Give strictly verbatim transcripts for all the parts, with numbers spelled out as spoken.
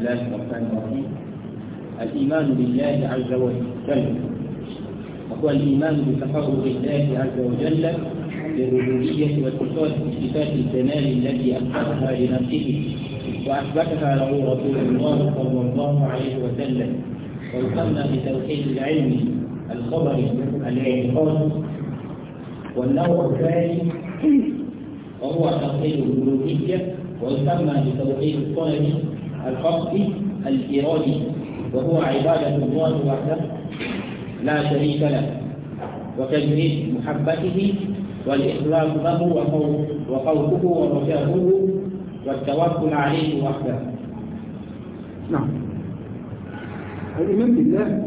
الله الرحمن الرحيم. الإيمان بالله عز وجل وهو الإيمان بتفرد الله عز وجل بالربوبية وصفات الكمال التي أثبتها لنفسه وأثبتها له رسول الله صلى الله عليه وسلم، ويسمى بتوحيد العلم الخبري الاعتقاد. والنوع الثاني وهو توحيد الألوهية، ويسمى بتوحيد الطلب القصدي الإرادي، وهو عبادة الله وحده لا شريك له، وتجريد محبته والإخلاص له وخوفه ورجاؤه والتوكل عليه وحده. نعم. الإيمان بالله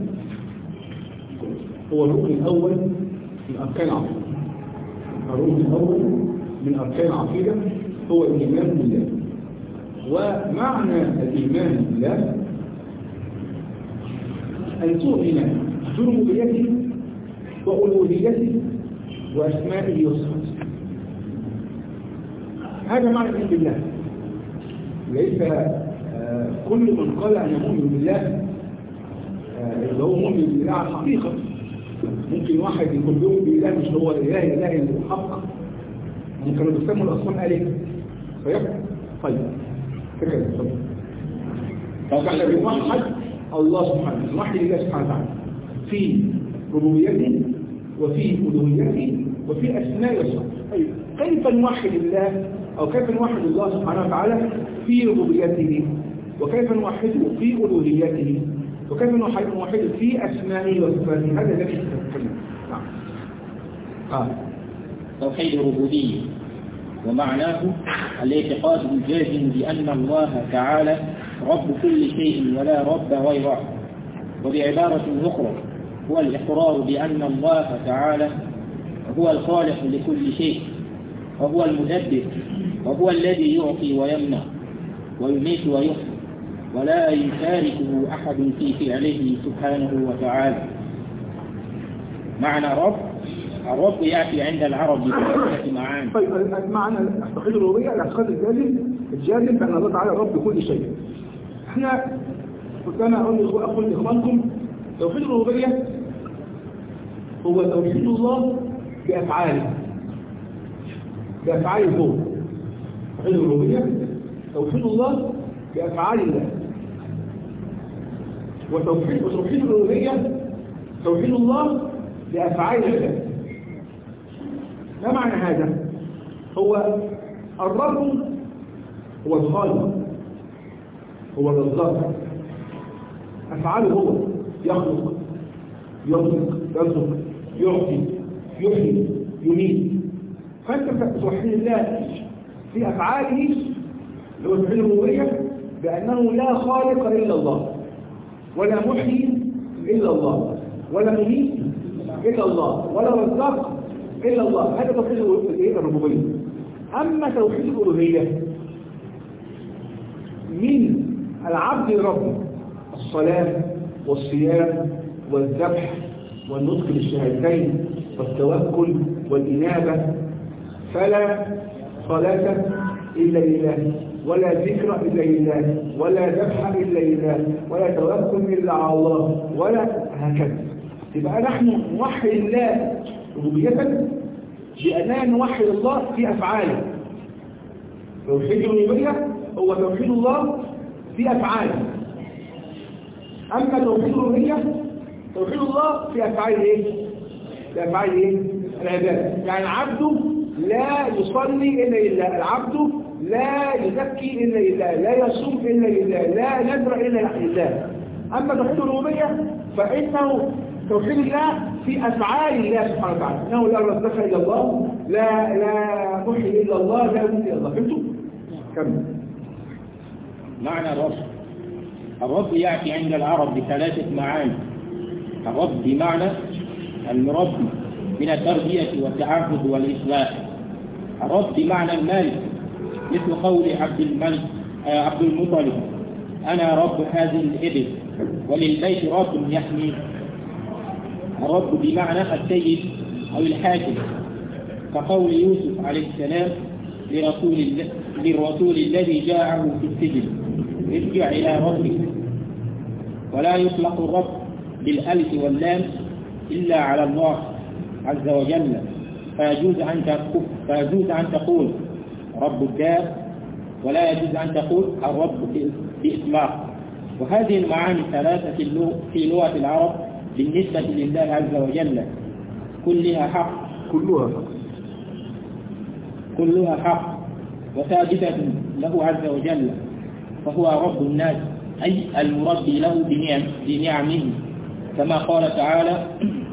هو الركن الأول من أركان العقيدة. الركن الأول من أركان العقيدة هو الإيمان بالله. ومعنى الإيمان بالله أن تؤمن بربوبيته وألوهيته وأسمائه وصفاته. هذا معنى الإيمان بالله. ليس كل من قال أنا مؤمن بالله اللي هو مؤمن بالله على الحقيقة. ممكن واحد يكون يؤمن بالله مش هو الإله الإله الحق، ممكن يسموا الأصنام آلهة. فيبقى طيب فكرة طبعا فاحنا بنوحد الله سبحانه، نوحد الله سبحانه وتعالى في ربوبيته وفي ألوهيته وفي أسماء وصفاته. طيب كيف نوحد الله أو كيف نوحد الله سبحانه وتعالى في ربوبيته، وكيف نوحده في ألوهيته، وكيف نوحده في أسمائه وصفاته؟ هذا الذي نتكلم. نعم. آه. توحيد الربوبية ومعناه الاعتقاد الجازم بأن الله تعالى رب كل شيء ولا رب غيره، وبعبارة أخرى هو الإقرار بأن الله تعالى هو الخالق لكل شيء، وهو المدبر، وهو الذي يعطي ويمنع ويميت ويحيي، ولا يشاركه أحد في فعله سبحانه وتعالى. معنى رب، الرب يأتي عند العرب بثلاثة معاني. طيب معنى توحيد الربوبية الاعتقاد الجازم الجازم بأن الله تعالى رب كل شيء. احنا كنت انا اقول اقول لاخوانكم توحيد الربوبية هو توحيد الله بأفعاله بأفعاله هو. توحيد الربوبية توحيد الله بأفعال الله، وتوحيد وتوحيد الألوهية توحيد الله بأفعال الله. ما معنى هذا؟ هو الرب هو الخالق، هو الرزاق، أفعاله هو يخلق يرزق يرزق يعطي يحيي يميت. فأنت توحيد الله في أفعاله اللي هو توحيد الربوبية بأنه لا خالق إلا الله، ولا محيي إلا الله، ولا مميت إلا الله، ولا رزاق إلا الله. هذا توحيد الربوبية. أما توحيد الألوهية من العبد لربه الصلاة والصيام والذبح والنطق بالشهادتين والتوكل والإنابة، فلا صلاة إلا لله، ولا ذكر إلا لله، ولا ذبح إلا لله، ولا توكل إلا على الله، ولا هكذا. يبقى نحن نوحد الله ربوبية بأننا نوحد الله في أفعاله. توحيد الربوبية هو توحيد الله في أفعاله. أما توحيد الألوهية توحيد الله في أفعال إيه؟ في أفعال إيه؟ العبادة. يعني العبد لا يصلي إلا لله، العبد لا يزكي إلا لله، لا يصوم إلا لله، لا نذر إلا لله. أما توحيد الربوبية فإنه توحيد الله في أفعال الله سبحانه وتعالى، إنه لا رزق إلا الله، لا لا محيي إلا الله، لا يميت إلا الله. فهمتوا؟ كمل. معنى الرب، الرب يأتي عند العرب بثلاثة معاني. الرب بمعنى المربي من التربية والتعبد والإصلاح. الرب بمعنى المالك، مثل قول عبد الملك عبد المطلب أنا رب هذه الإبل وللبيت رب يحمي. الرب بمعنى السيد أو الحاكم، كقول يوسف عليه السلام لرسول, للرسول الذي جاءه في السجن ارجع إلى ربك. ولا يطلق الرب بالألف واللام إلا على الله عز وجل، فيجوز أن تقول, فيجوز أن تقول رب الدار، ولا يجوز أن تقول الرب بإطلاق. وهذه المعاني الثلاثة في لغة العرب بالنسبة لله عز وجل كلها حق كلها حق كلها حق وثابتة له عز وجل، فهو رب الناس أي المربي له بنعم بنعمه، كما قال تعالى: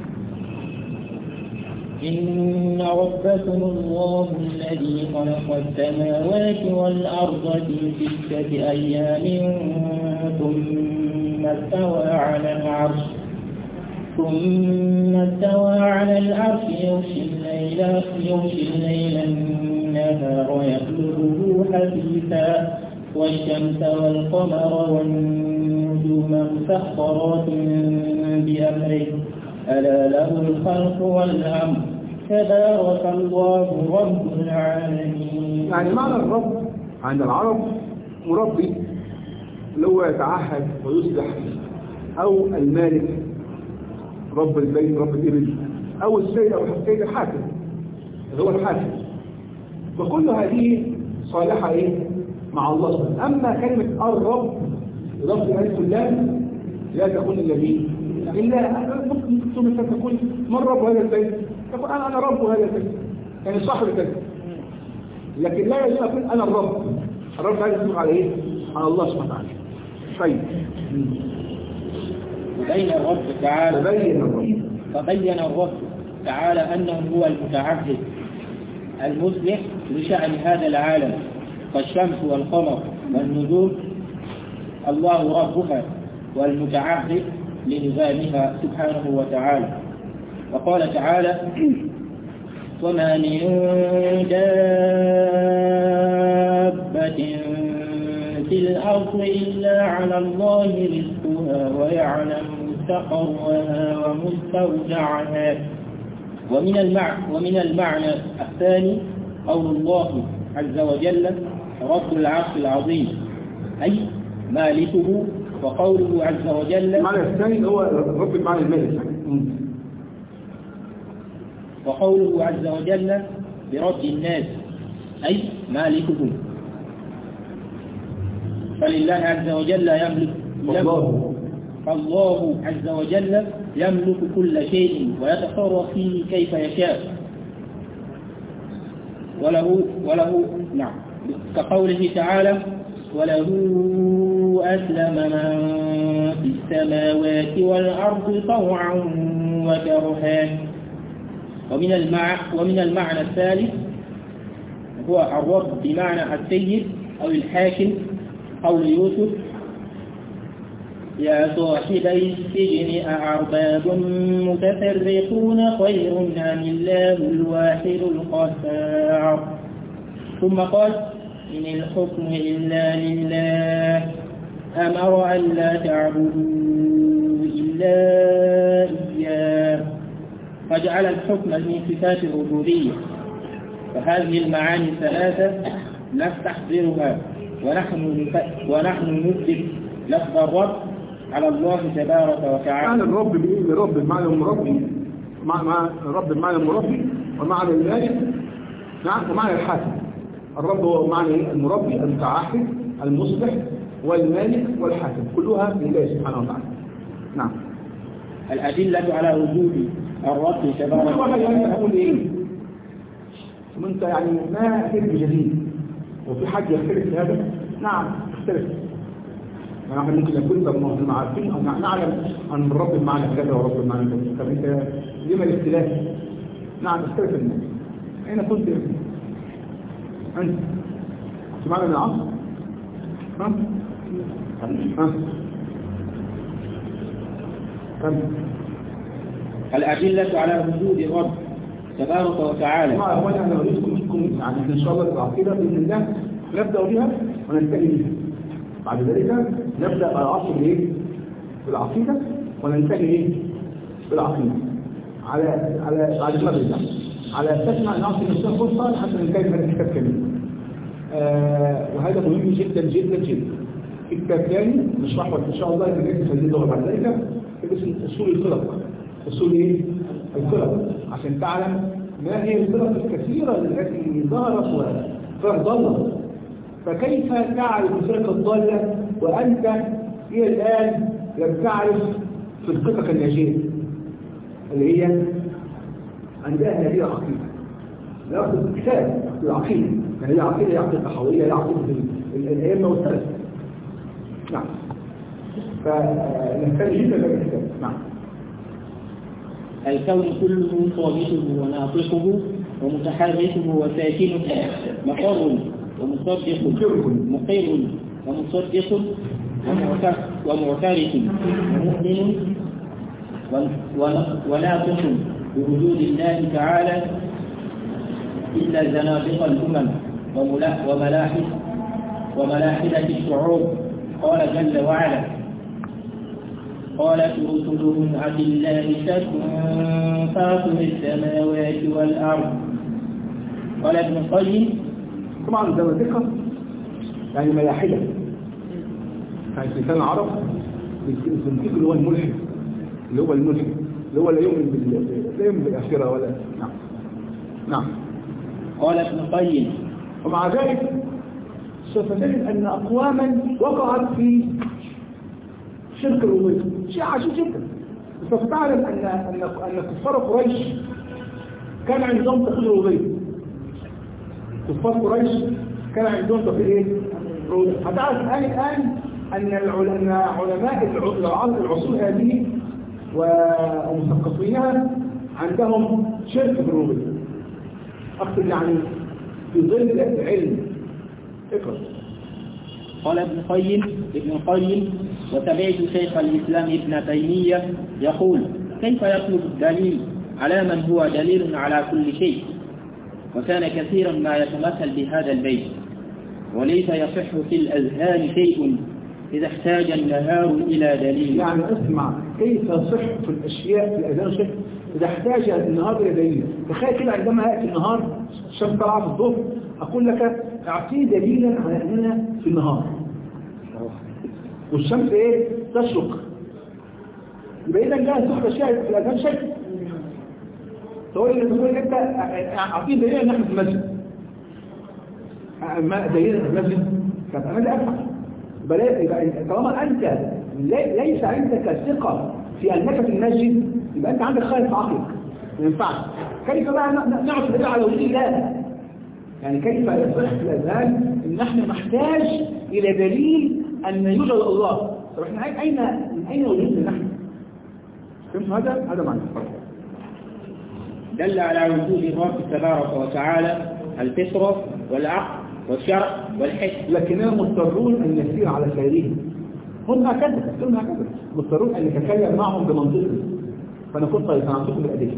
إن ربكم الله الذي خلق السماوات والأرض في ستة أيام ثم استوى على العرش ثم استوى على العرش يغشي الليل يغشي الليل النهار يطلبه حثيثا والشمس والقمر والنجوم مسخرات بأمره ألا له الخلق والأمر تبارك الله رب العالمين. يعني معنى الرب عند العرب مربي اللي هو يتعهد ويصلح، أو المالك رب البيت رب الإبل، أو السيد أو السيد الحاكم اللي هو الحاكم. فكل هذه صالحة إيه مع الله سبحانه. أما كلمة الرب لفظ الألف واللام لا تكون إلا مين؟ إلا ممكن ثم تقول من رب هذا البيت؟ تقول أنا أنا رب هذا البيت، يعني صاحب البيت. لكن لا يجوز أقول أنا الرب. الرب هذا يسمع على إيه؟ على الله سبحانه وتعالى. طيب بين الرب تعالى تبين الرب فبين الرب تعالى أنه هو المتعهد المصلح لشأن هذا العالم، فالشمس والقمر والنجوم الله ربها والمتعهد لنظامها سبحانه وتعالى. وقال تعالى: وما من دابة في الأرض إلا على الله رزقها ويعلم مستقرها ومستودعها. ومن المعنى, ومن المعنى الثاني قول الله عز وجل رب العرش العظيم أي مالكه، وقوله عز وجل المعنى الثاني هو رب المعنى المالك، وقوله عز وجل برب الناس أي مالكهم. فلله عز وجل يملك الله فالله عز وجل يملك كل شيء ويتصرف فيه كيف يشاء، وله وله نعم كقوله تعالى: وله أسلم من في السماوات والأرض طوعا وكرها. ومن المعنى ومن المعنى الثالث هو الرب بمعنى السيد أو الحاكم، قول يوسف: يا صاحبي السجن أأرباب متفرقون خير أم الله الواحد القهار. ثم قال: إن الحكم إلا لله أمر أن لا تعبدوا إلا إياه، فجعل الحكم من صفات الربوبية. فهذه المعاني الثلاثة نستحضرها ونحن ونحن نثبت لفظ الرب على الله تبارك وتعالى. معنى الرب بإيه؟ الرب بمعنى المربي، مع الرب بمعنى المربي، ومعنى المالك، نعم، ومعنى الحاكم. الرب هو معنى المربي المتعهد المصلح والمالك والحاكم، كلها لله سبحانه وتعالى. نعم. الأدلة على وجود الرب تبارك وتعالى. أقول إيه؟ وأنت يعني ما أخذ بجديد، وفي حد يختلف في هذا؟ نعم يختلف. يعني ممكن يكون ما عارفين أو نعلم أن الرب بمعنى كذا ورب بمعنى كذا، طب أنت لما الاختلاف؟ نعم يختلف الناس. أين كنت أنت؟ سمعنا من العصر؟ ها؟ ها؟ ها؟ الأدلة على وجود الرب تبارك وتعالى. ما هو أنا أريدكم منكم يعني إن شاء الله العقيدة بإذن الله نبدأ بها وننتهي بها. بعد ذلك نبدأ العصر بإيه؟ بالعقيدة وننتهي إيه؟ بالعقيدة. على على على المبدأ. على أساس ما نعطي نفسنا فرصة حتى ننتهي من الكتاب كامل. آه وهذا مهم جدا جدا جدا. في كتاب ثاني نشرحه ان شاء الله في درس اللغه بعد ذلك اسمه اصول الخلق. اصول ايه؟ الخلق، عشان تعلم ما هي الخلق الكثيره التي ظهرت وضلت. فكيف تعرف الفرق الضاله وانت الى الان لم تعرف فرقتك الناجيه اللي هي عندها هذه العقيده. ناخذ كتاب العقيده، يعني هي عقيده عقيده تحويه، هي عقيده الائمه والسلف. نعم. فنحتاج جدا للكتاب. نعم. الكون كله صامته وناطقه ومتحركه وساكنه مقر ومصدق مقر ومصدق ومعترف ومؤمن وناطق بوجود الله تعالى إلا زنادق الأمم وملاحد وملاحدة الشعوب. قال جل وعلا: قالت رسلهم أفي الله شك فاطر السماوات والأرض. قال ابن القيم: طبعا زنادقة يعني ملاحدة، يعني في لسان العرب الزنديق اللي هو الملحد، اللي هو الملحد اللي هو لا يؤمن لا يؤمن بالآخرة ولا. نعم. نعم. قال ابن القيم: ومع ذلك سوف تجد أن أقواما وقعت في شرك الربوبية، شيء عجيب جدا. سوف تعلم أن أن أن كفار قريش كان عندهم توحيد الربوبية. كفار قريش كان عندهم توحيد ايه؟ الربوبية. هتعرف الآن الآن أن علماء العصور هذه ومثقفينها عندهم شرك في الربوبية. أقصد يعني في ظل العلم. اقرأ. قال ابن القيم ابن القيم وسمعت شيخ الإسلام ابن تيمية يقول: كيف يطلب الدليل على من هو دليل على كل شيء؟ وكان كثيرا ما يتمثل بهذا البيت: وليس يصح في الأذهان شيء إذا احتاج النهار إلى دليل. يعني اسمع، كيف يصح في الأشياء في الأذهان شيء إذا احتاج النهار إلى دليل. تخيل كده عندما يأتي النهار الشمس طلعت في الظهر أقول لك أعطيه دليلا على أننا في النهار والشمس إيه؟ تشرق. يبقى إذا جاء صح أشياء في الأذهان شيء. تقول لي تقول أنت أعطيه دليلا أن نحن في المسجد. ما دليلا في المسجد؟ طب أنا أفعل. يبقى طالما أنت ليس عندك ثقة في أنك في المسجد يبقى أنت عندك خالف عقلك. ما ينفعش. كيف بقى نعرف دليل على وجود الله؟ يعني كيف يصح في الأذهان إن نحن نحتاج إلى دليل أن يوجد الله؟ طب إحنا أين من أين وجودنا نحن؟ فهمتوا هذا؟ هذا معنى. دل على وجود الرب تبارك وتعالى الفطرة والعقل والشرع والحكم، لكننا مضطرون أن نسير على سيرهم. هم هكذا، هم هكذا مضطرون أن نتكلم معهم بمنطقهم. فنقول طيب سنعطيكم الأدلة.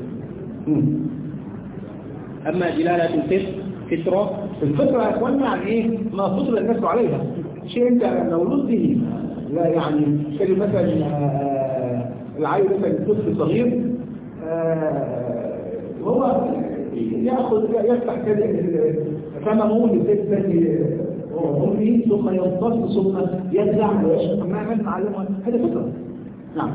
أما دلالة الفطرة فطرة الفطرة يا اخوانا يعني ايه؟ ما فطر الناس عليها، شيء انت مولود به. لا يعني شيء مثلا العيل مثلا طفل صغير وهو ياخذ يفتح كده فمه لفتة امه ثم يمتص ثم يدلع ويشرب ما عملنا علمها. هذا فطرة. نعم.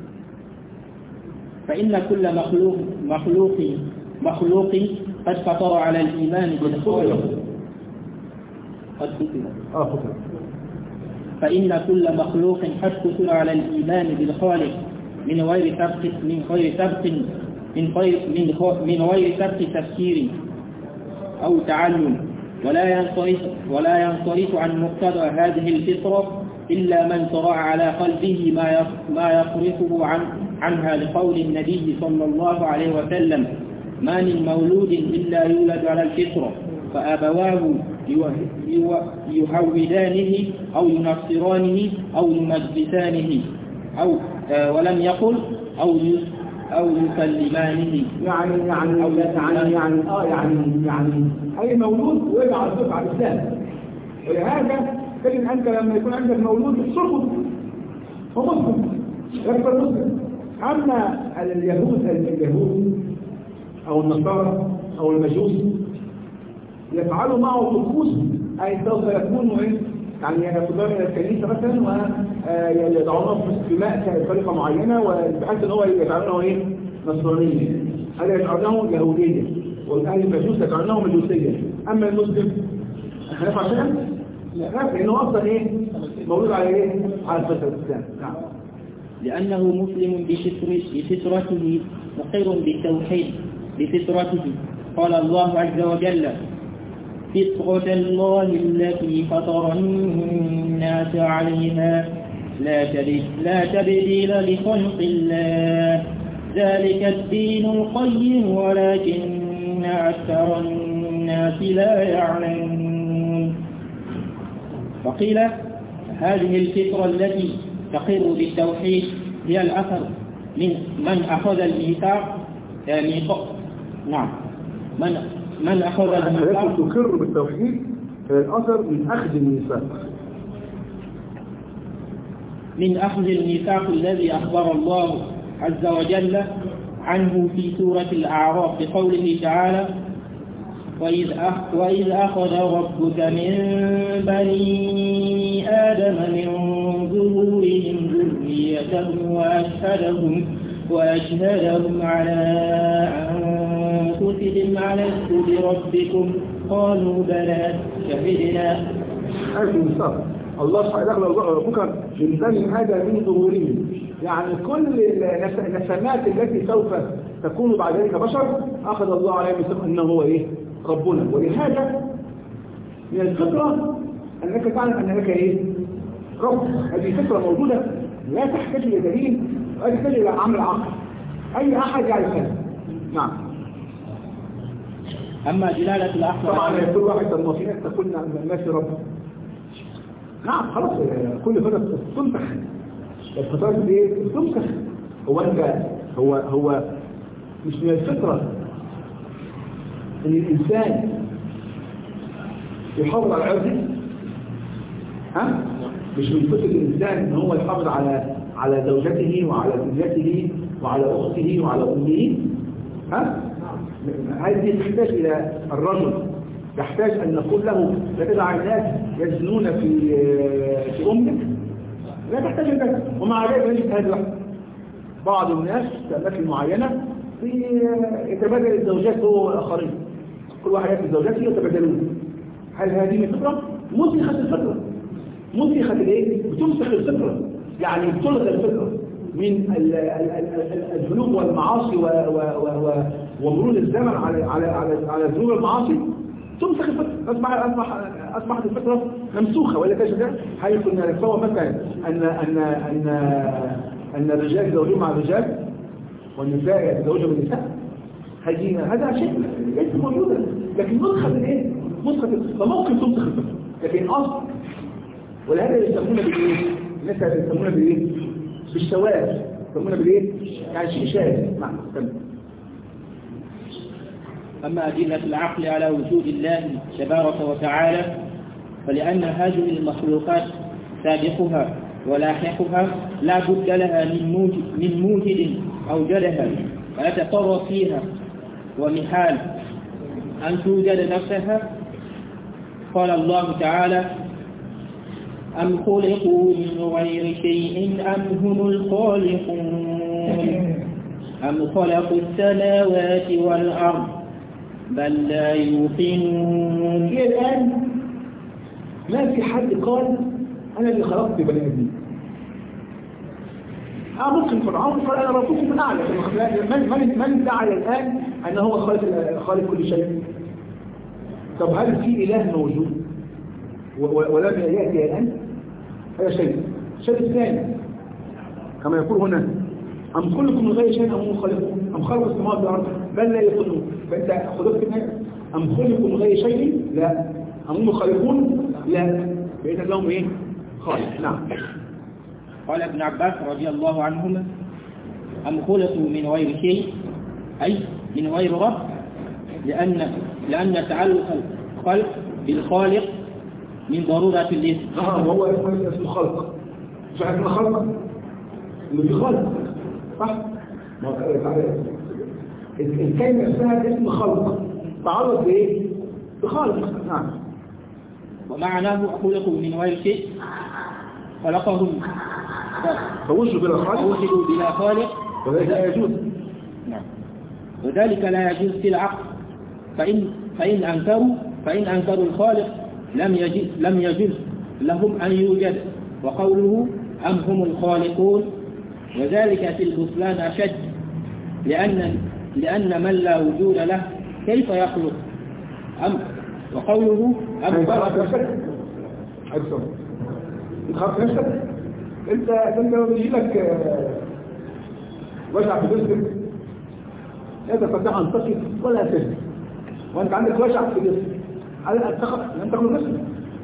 فإن كل مخلوق مخلوق مخلوق قد فطر على الإيمان بالخالق قد فطر آه فطر فإن كل مخلوق قد فطر على الإيمان بالخالق من غير سبق من غير سبق من غير من غير سبق تفسير أو تعلم، ولا ينصرف ولا ينصرف عن مقتضى هذه الفطرة إلا من طرأ على قلبه ما ما يصرفه عن عنها لقول النبي صلى الله عليه وسلم: ما من مولود إلا يولد على الفطرة فأبواه يهودانه أو ينصرانه أو يمجسانه أو آه ولم يقل أو أو يسلمانه. يعني يعني أو يعني يعني آه يعني يعني أي مولود ويجب على الفطرة على الإسلام. ولهذا تجد أنت لما يكون عندك مولود تصرفه هو مسلم يكبر مسلم. أما اليهود اليهود أو النصارى أو المجوس يفعلوا معه طقوس أي سوف يكون يعني يأخذون من الكنيسة مثلا ويضعونه في ماء بطريقة معينة وبحيث ان هو يجعلونه ايه؟ نصرانية. هذا يجعلونه يهودية، والاهل المجوس يجعلونه مجوسية. اما المسلم هنفع شيئا؟ لا، لانه اصلا ايه؟ مولود على ايه؟ على فطرة الاسلام. نعم. لأنه مسلم بفطرته مقر بالتوحيد بفطرته. قال الله عز وجل: فطرة الله التي فطر الناس عليها لا تبديل لخلق الله ذلك الدين القيم ولكن أكثر الناس لا يعلمون. فقيل هذه الفطرة التي تقر بالتوحيد هي الأثر من من أخذ الميثاق ميثاق نعم من من أخذ الميثاق التي تقر بالتوحيد هي الأثر من أخذ الميثاق من أخذ الميثاق الذي أخبر الله عز وجل عنه في سورة الأعراف بقوله تعالى: وإذ وإذ أخذ ربك من بني آدم من ظهورهم ذريتهم وأشهدهم وأشهدهم على أنفسهم ألست بربكم قالوا بلى شهدنا. هذا الميثاق الله سبحانه وتعالى ربك من بني آدم من ظهورهم، يعني كل النسمات التي سوف تكون بعد ذلك بشر أخذ الله عليه ميثاق أنه هو إيه؟ ربنا. ولهذا من الفطرة أنك تعلم أنك إيه؟ رب. هذه فطرة موجودة لا تحتاج إلى دليل ولا تحتاج إلى عمل عقل، أي أحد يعرفها. نعم. أما دلالة الأحد طبعا كل واحد الموافقات تقول الناس رب. نعم خلاص كل فترة تنتخ الفترات دي تنتخ. هو أنت هو هو مش من الفطرة ان الانسان يحافظ على عرضه؟ ها مش من فطرة الانسان ان هو يحافظ على على زوجته وعلى ابنته وعلى اخته وعلى امه؟ ها هذه تحتاج الى الرجل، تحتاج ان نقول له لا تدع الناس يزنون في في امك، لا تحتاج الى. ومع ذلك نجد هذا بعض الناس في اماكن معينه يتبادل الزوجات هو والاخرين، كل واحد يأتي زوجاته يتبادلون. هل هذه من الفطرة؟ مسخت الفطرة. مسخت الايه؟ بتمسخ الفطرة، يعني بتلغى الفطرة من الذنوب والمعاصي ومرور الزمن على على على على الذنوب والمعاصي. تمسخ الفطرة، اصبح اصبح اصبحت الفطرة ممسوخة. ولا تجد حيث كنا نتصور مثلا ان ان ان ان الرجال يتزوجون مع الرجال والنساء يتزوجوا بالنساء، هذه هذا شيء ليس موجودا، لكن نسخة الايه؟ نسخة فممكن تنسخ الفطرة، لكن اصل. ولهذا يسمونه بالايه؟ الناس يسمونه بالايه؟ بالشواذ، يسمونه بالايه؟ يعني شيء شاذ. نعم. أما أدلة العقل على وجود الله تبارك وتعالى فلأن هذه المخلوقات سابقها ولاحقها لا بد لها من موجد, من موجد أوجدها ويتصرف فيها، ومحال أن توجد نفسها. قال الله تعالى: أم خلقوا من غير شيء أم هم الخالقون أم خلقوا السماوات والأرض بل لا يوقنون. إلى الآن ما في حد قال أنا اللي خلقت بني آدمين. آه ممكن فرعون قال أنا ربكم من أعلى. من من من ادعى الآن أنه هو خالق خالق كل شيء؟ طب هل في إله موجود ولم يأتي الآن؟ هذا شيء. الشيء الثاني كما يقول هنا: أم خلقوا من غير شيء أم هم خلقون أم خلقوا السماوات والأرض بل لا يوقنون. فأنت خلقت من أم خلقوا من غير شيء؟ لا. أم هم خالقون؟ لا. فإذا لهم إيه؟ خالق. نعم. قال ابن عباس رضي الله عنهما: أم خلقوا من غير شيء أي من غير رب، لأن لأن تعلق الخلق بالخالق من ضرورة الاسم. آه هو اسمه خلق. مش عارف اسمه خلق إنه في خلق صح؟ ما الكلمة نفسها اسم خلق تعرض بإيه؟ بخالق. نعم. ومعناه خلقوا من غير شيء خلقهم فوجدوا بلا خالق فوجدوا بلا خالق وذلك لا يجوز. نعم. وذلك لا يجوز في العقل، فإن فإن أنكروا فإن أنكروا الخالق لم يجوز لم يجوز لهم أن يوجد. وقوله أم هم الخالقون وذلك في البطلان أشد، لأن لأن من لا وجود له كيف يخلق؟ أم وقوله أم خلق نفسك أكثر أنت خلق نفسك أنت أنت لو بيجي لك وجع في جسمك لا تستطيع أن تقف ولا تجلس وأنت عندك وجع في جسمك على أن تخلق نفسك.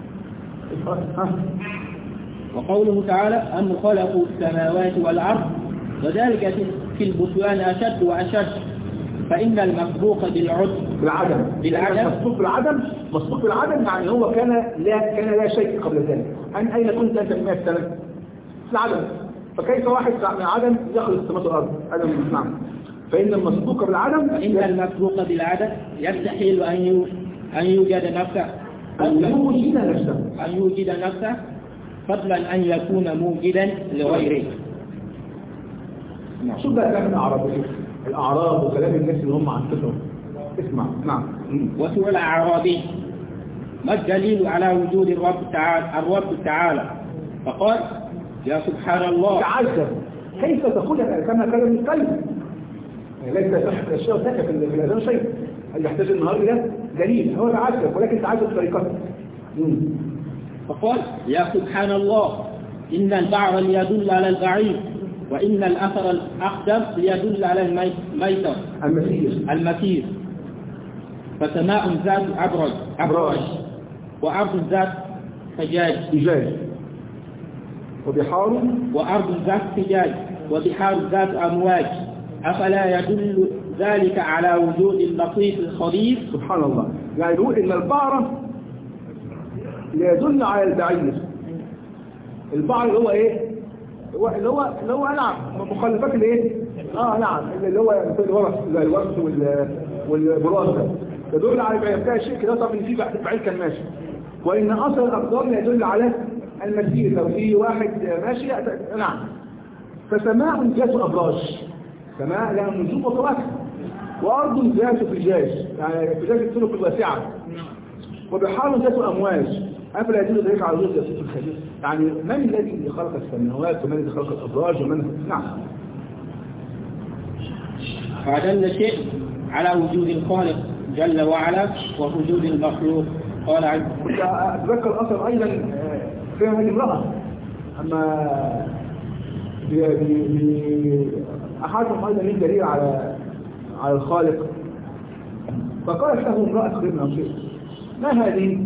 وقوله تعالى أم خلقوا السماوات والأرض وذلك في البطلان أشد وأشد، فإن المسبوق بالعدم بالعدم بالعدم مسبوق بالعدم مسبوق بالعدم يعني هو كان لا كان لا شيء قبل ذلك. أن أين كنت أنت من مئة سنة؟ في العدم. فكيف واحد من عدم يخلق السماوات والأرض؟ هذا نعم. فإن المسبوق بالعدم فإن المسبوق بالعدم يستحيل أن أن يوجد نفسه أن يوجد نفسه أن يوجد نفسه فضلا أن يكون موجدا لغيره. شو بقى كلام الأعراب الأعراب وكلام الناس اللي هم عن فكرة اسمع. نعم. وسؤال الأعرابي ما الدليل على وجود الرب تعالى الرب تعالى فقال يا سبحان الله تعجب كيف تقول كما كلام الكلب ليس تحت الشيء وتحت في الأذان شيء اللي يحتاج النهار إلى دليل هو تعجب ولكن تعجب بطريقته. فقال يا سبحان الله إن البعر يدل على البعير وإن الأثر الأقدم يدل على الميتر المسير المسير فسماء ذات أبرج أبراج وأرض ذات فجاج فجاج وبحار وأرض ذات فجاج وبحار ذات أمواج أفلا يدل ذلك على وجود اللطيف الخبير؟ سبحان الله. يعني يقول إن البعر يدل على البعير. البعر اللي هو إيه؟ اللي هو اللي هو نعم مخلفات الايه اه نعم اللي هو الورث الورث والبراز ده يدل على بقى شيء كده طب ان في بعيد كان ماشي وان اثر الاقدام يدل على المسير لو في واحد ماشي نعم. فسماء ذات ابراج سماء لها نجوم وكواكب وارض ذات فجاج يعني فجاج الطرق الواسعه وبحار ذات امواج أفلا يدل ذلك على وجود اللطيف الخبير. يعني من الذي خلق السماوات ومن الذي خلق الأبراج ومن نعم. فدل شيء على وجود الخالق جل وعلا ووجود المخلوق. قال عز كنت أتذكر الأثر أيضا في هذه المرأة أما أحدهم أيضا من دليل على على الخالق فقالت له امرأة خير نصير ما هذه؟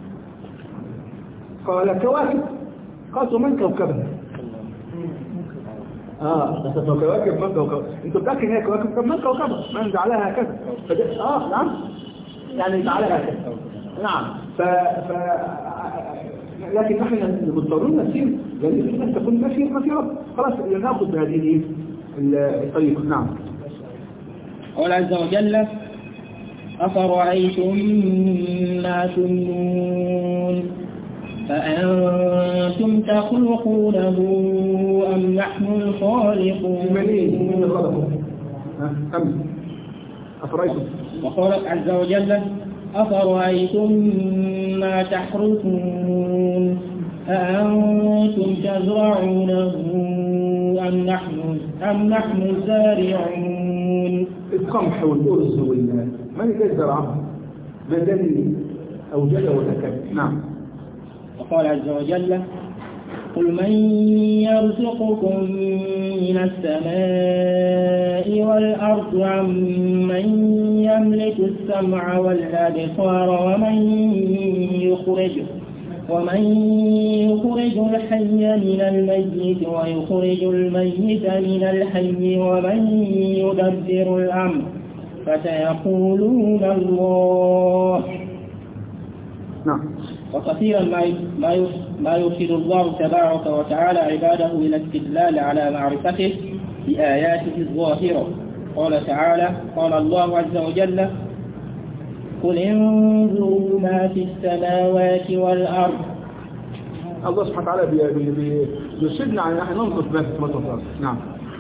قال كواكب. قالت من كوكبها؟ اه بس كواكب من كوكبها انتوا متاكد ان هي كواكب طب من كوكبها من جعلها هكذا فد... اه نعم يعني جعلها هكذا نعم ف... ف... لكن نحن مضطرون نسير لان الناس تكون ماشيه ما في رب خلاص ناخذ بهذه الطريقه. نعم. قال عز وجل أفرأيتم ما تمنون فأنتم تخلقونه أم نحن الخالقون؟ أفرأيتم. وقال عز وجل أفرأيتم ما تحرثون أأنتم تزرعونه أم نحن أم نحن الزارعون؟ القمح والأرز وال من الذي زرعه؟ ما الذي أوجده وتكلم؟ نعم. وقال عز وجل قل من يرزقكم من السماء والأرض عمن يملك السمع والأبصار ومن يخرج ومن يخرج الحي من الميت ويخرج الميت من الحي ومن يدبر الأمر فسيقولون الله. نعم. وكثيرا ما ما يرشد الله تبارك وتعالى عباده إلى الاستدلال على معرفته بآياته الظاهرة. قال تعالى قال الله عز وجل قل انظروا ما في السماوات والأرض. الله سبحانه وتعالى بيرشدنا على أن ننظر ما في السماوات والأرض. نعم.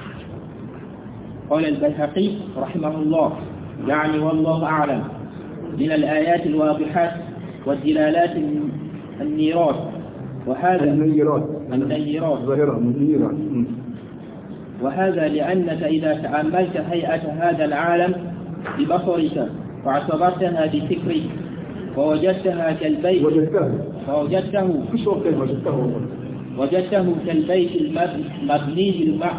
قال البيهقي رحمه الله يعني والله أعلم من الآيات الواضحات والدلالات النيرات وهذا النيرات النيرات ظاهرة النيرات وهذا لأنك إذا تأملت هيئة هذا العالم ببصرك واعتبرتها بفكرك ووجدتها كالبيت وجدته ووجدته مش وقت وجدته وجدته كالبيت المبني المع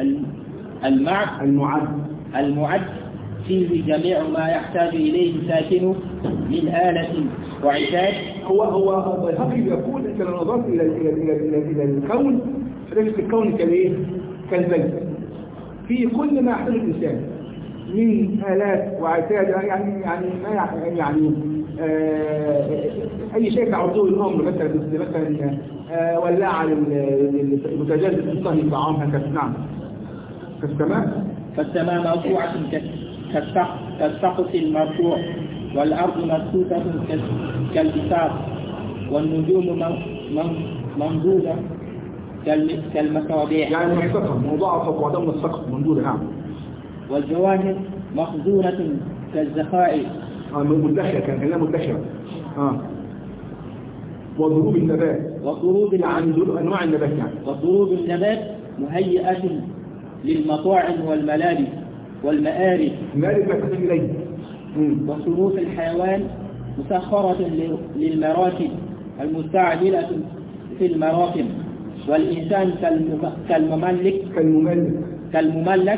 المع المعد المعد فيه جميع ما يحتاج إليه ساكنه من آلة وعتاد. هو هو البيهقي يقول أنت لو نظرت إلى إلى إلى إلى إلى الكون فليس الكون كالإيه؟ كالبيت في كل ما يحتاج الإنسان من آلات وعتاد يعني يعني ما يعني آه أي شيء تعرضه الأمر مثلا مثلا آه ولاعة للمتجاز الإنساني طعام هكذا. نعم. كالسماء فالسماء مرفوعة كالسقف المرفوع والأرض مبسوطة كالبساط والنجوم ممدودة كالمصابيح يعني من السقف مضاعفة وعدم من السقف ممدودة. نعم. والجواهر مخزونة كالزخائر اه مدخرة كان كلها مدخرة. اه وضروب النبات وضروب يعني انواع النبات يعني وضروب النبات مهيئة للمطاعم والملابس والمآرب المآرب ما تحتاج إليه. وصنوف الحيوان مسخرة للمراكب المستعملة في المراكب والإنسان كالمملك كالمملك كالمملك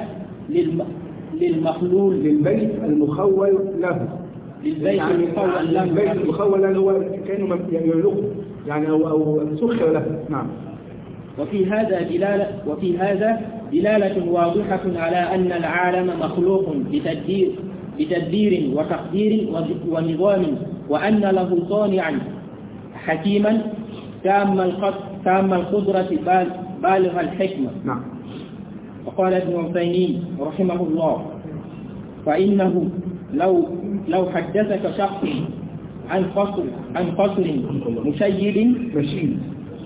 للمخلول للبيت المخول له للبيت يعني المخول له البيت المخول له هو كأنه يملكه يعني أو أو سخر له. نعم. وفي هذا دلالة وفي هذا دلالة واضحة على أن العالم مخلوق بتدبير بتدبير وتقدير ونظام وأن له صانعا حكيما تام القدرة بالغ الحكمة. نعم. وقال ابن عثيمين رحمه الله فإنه لو لو حدثك شخص عن قصر عن قصر مشيد مشيد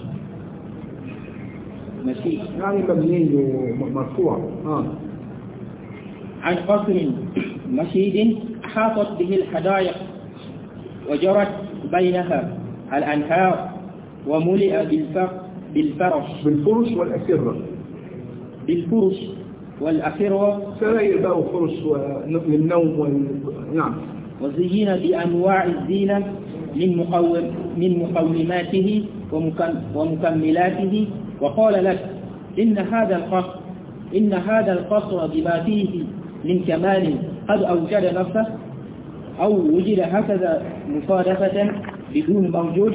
مشيد يعني مبني ومرفوع آه. عن قصر مشيد حاطت به الحدائق وجرت بينها الأنهار وملئ بالفرش بالفرش والأسرة بالفرش والأسرة سراير بقى وفرش للنوم وال... نعم. وزين بأنواع الزينة من مقوم من مقوماته ومكملاته وقال لك إن هذا القصر إن هذا القصر بما فيه من كمال قد أوجد نفسه أو وجد هكذا مصادفة بدون موجود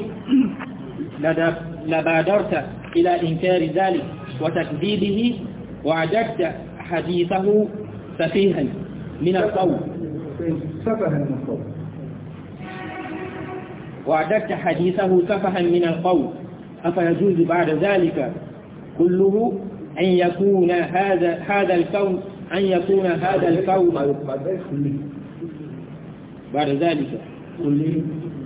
لبادرت إلى إنكار ذلك وتكذيبه وعجبت حديثه سفيها من القول سفها من القول وعجبت حديثه سفها من القول أفيجوز بعد ذلك كله أن يكون هذا هذا الكون أن يكون هذا الكون بعد ذلك كله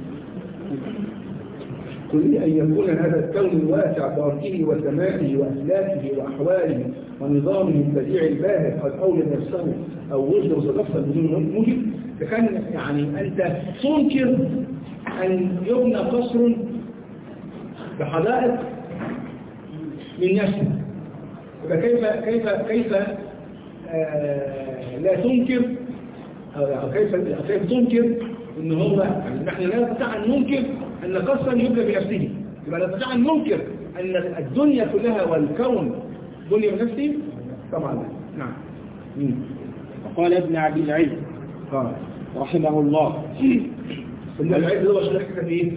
كل أن يكون هذا الكون الواسع بأرضه وسمائه وأسلافه وأحواله ونظامه البديع الباهر قد أولد نفسه أو وجد وصدفة بدون موجب فكان يعني أنت تنكر أن يبنى قصر بحدائق من نفسه فكيف كيف كيف آه لا تنكر أو كيف كيف تنكر إن هو يعني نحن لا نستطيع أن ننكر أن قصرا يبنى بنفسه يبقى لا نستطيع أن ننكر أن الدنيا كلها والكون بني بنفسه طبعا. نعم. وقال ابن عبد العز قال رحمه الله ابن العز هو شرحك ايه؟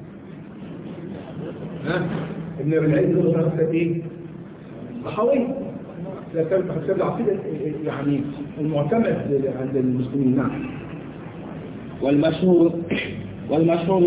ها؟ ابن العز هو شرحك ايه؟ صحوي لا تبع العقيدة يعني المعتمد عند المسلمين. نعم. والمشهور والمشهور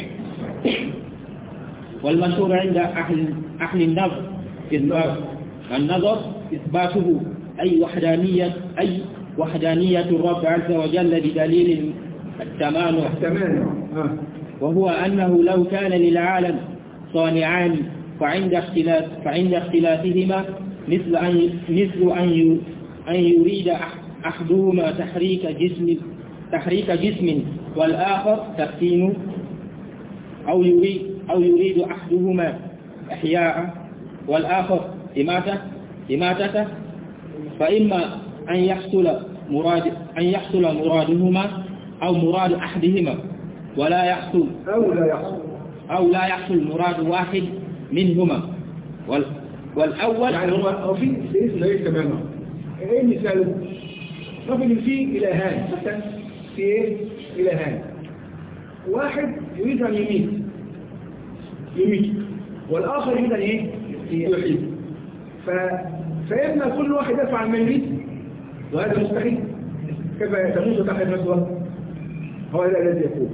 والمشهور عند أهل أهل النظر إثبات النظر إثباته أي وحدانية أي وحدانية الرب عز وجل بدليل التمانع التمانع آه. وهو أنه لو كان للعالم صانعان فعند اختلاف فعند اختلافهما مثل أن مثل أن أن يريد أحدهما تحريك جسم تحريك جسم والآخر تقسيمه، أو يريد أو يريد أحدهما إحياء والآخر إماتة إماتته، فإما أن يحصل مراد أن يحصل مرادهما أو مراد أحدهما ولا يحصل أو لا يحصل أو لا يحصل مراد واحد منهما. وال والأول يعني هو هو في اسم لا يتمنى. ايه مثاله؟ مثلا في إلهان مثلا في ايه؟ إلهان واحد يريد أن يميت يميت والآخر يريد أن ايه؟ يحيي. ف... فإما كل واحد يفعل ما يريد وهذا مستحيل. كيف تموت تحت نفس الوقت؟ هو هذا الذي يقول.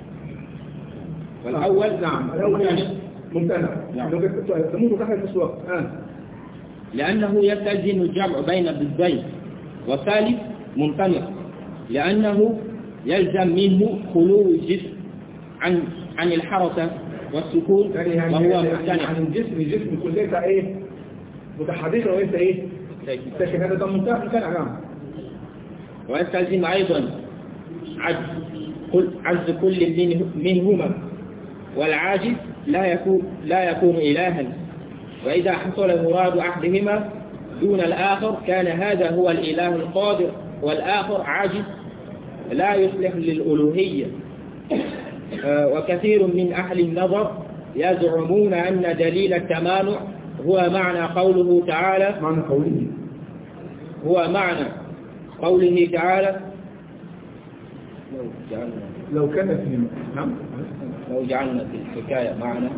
والأول نعم الأول ممتنع. نعم. تموت تحت نفس الوقت. آه. لأنه يلتزم الجمع بين الضدين، والثالث ممتنع لأنه يلزم منه خلو الجسم عن عن الحركة والسكون، يعني وهو ممتنع عن الجسم. الجسم كلها ايه؟ متحركة وليس ايه؟ لكن هذا ممتنع ممتنع. نعم. ويستلزم أيضا عجز كل عجز كل منهما، والعاجز لا يكون لا يكون إلها. وإذا حصل مراد أحدهما دون الآخر كان هذا هو الإله القادر، والآخر عاجز لا يصلح للألوهية. وكثير من أهل النظر يزعمون أن دليل التمانع هو معنى قوله تعالى معنى قوله هو معنى قوله تعالى لو جعلنا لو كان في نعم لو جعلنا في الحكاية معنى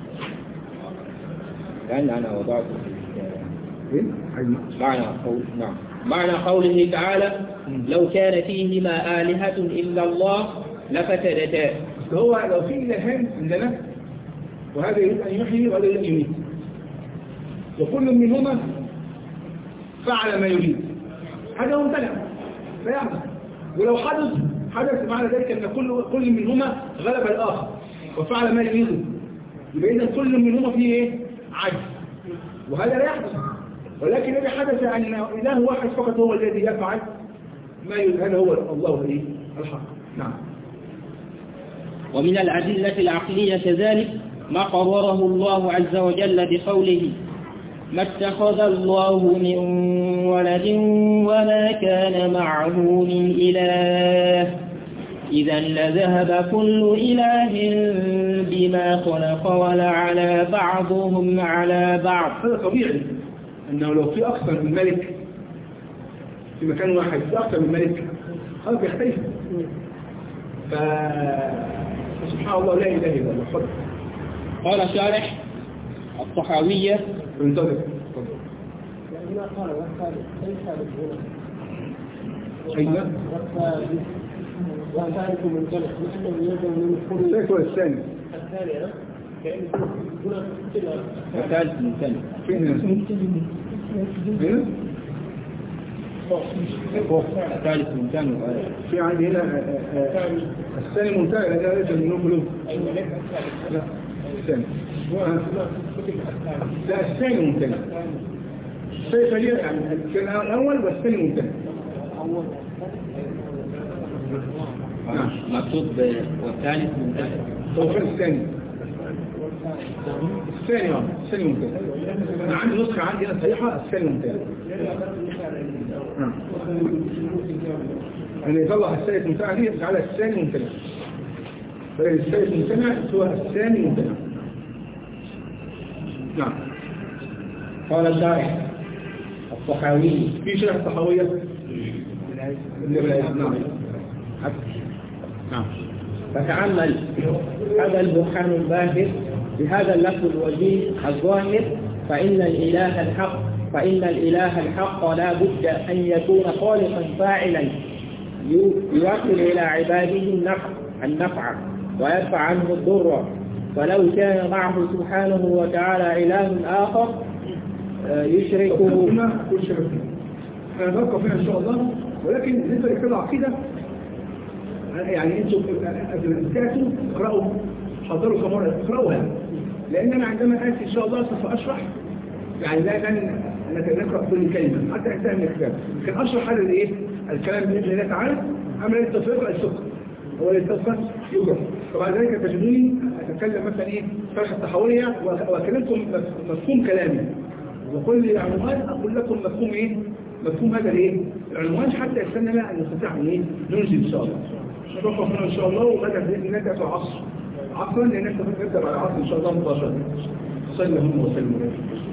لأن أنا وضعت في الحكاية معنى قول نعم معنى قوله تعالى لو كان فيهما آلهة إلا الله لفسدتا. هو لو في إلهان عندنا وهذا يريد أن يحيي وهذا يريد أن يميت، وكل منهما فعل ما يريد، هذا ممتنع لا يحدث. ولو حدث حدث معنى ذلك أن كل كل منهما غلب الآخر وفعل ما يريد، يبقى إذا كل منهما فيه إيه؟ عجز، وهذا لا يحدث. ولكن الذي حدث أن إله واحد فقط هو الذي يفعل ما يريد، هذا هو الله الإيه؟ الحق. نعم. ومن الأدلة العقلية كذلك ما قرره الله عز وجل بقوله ما اتخذ الله من ولد وما كان معه من إله إذا لذهب كل إله بما خلق ولعلى بعضهم على بعض. هذا طبيعي أنه لو في أكثر من ملك في مكان واحد في أكثر من ملك هذا بيختلف. فسبحان الله لا إله إلا الله. قال شارح الطحاوية انتظر هنا قال والثالث ليس أين؟ والثالث منطلق لأنه يلزم من الخروج. الثالث والثاني الثاني كأن هنا الثالث منطلق فين هنا؟ هنا؟ الثالث منطلق في عندي هنا الثاني منطلق لأنه ليس من الخروج. لا الثاني لا الثاني ممتنع. الثاني خليه يعني كان الأول والثاني ممتنع. نعم مكتوب والثالث ممتنع. هو فين الثاني؟ الثاني اه الثاني ممتنع. أنا عندي نسخة عندي هنا صحيحة الثاني ممتنع. نعم. أنا يطلع الثالث ممتنع دي على الثاني ممتنع. فالثالث ممتنع هو الثاني ممتنع. نعم. قال الشارح الطحاوي في شرح الطحاوية نعم نعم. فتعمل هذا البرهان الباهر بهذا اللفظ الوجيه الظاهر فإن الإله الحق فإن الإله الحق لا بد أن يكون خالقا فاعلا يوصل إلى عباده النفع النفع ويدفع عنه الضر. فلو كان معه سبحانه وتعالى إله آخر يشركه كل شرك احنا نبقى فيها إن شاء الله. ولكن بالنسبة لكتاب العقيدة يعني انتوا بتاعتوا اقرأوا حضروا كمرة اقرأوها، لان انا عندما اتي ان شاء الله سوف اشرح يعني لا لن نقرأ كل كلمة حتى انتهي من الكتاب، لكن اشرح هذا الايه الكلام باذن الله تعالى. اما التوفيق السكر هو التوفيق يجر. طبعا ذلك تجدوني اتكلم مثلا ايه شرح التحولية واكلمكم مفهوم كلامي، وكل عنوان اقول لكم مفهوم ايه مفهوم هذا الايه العنوان حتى يستنى لنا ان نستطيع ان ايه ننزل ان شاء الله. نتوقف هنا ان شاء الله، وغدا باذن الله تاتوا العصر عصرا، لان انت نبدا على العصر ان شاء الله مباشره. صلى الله وسلم.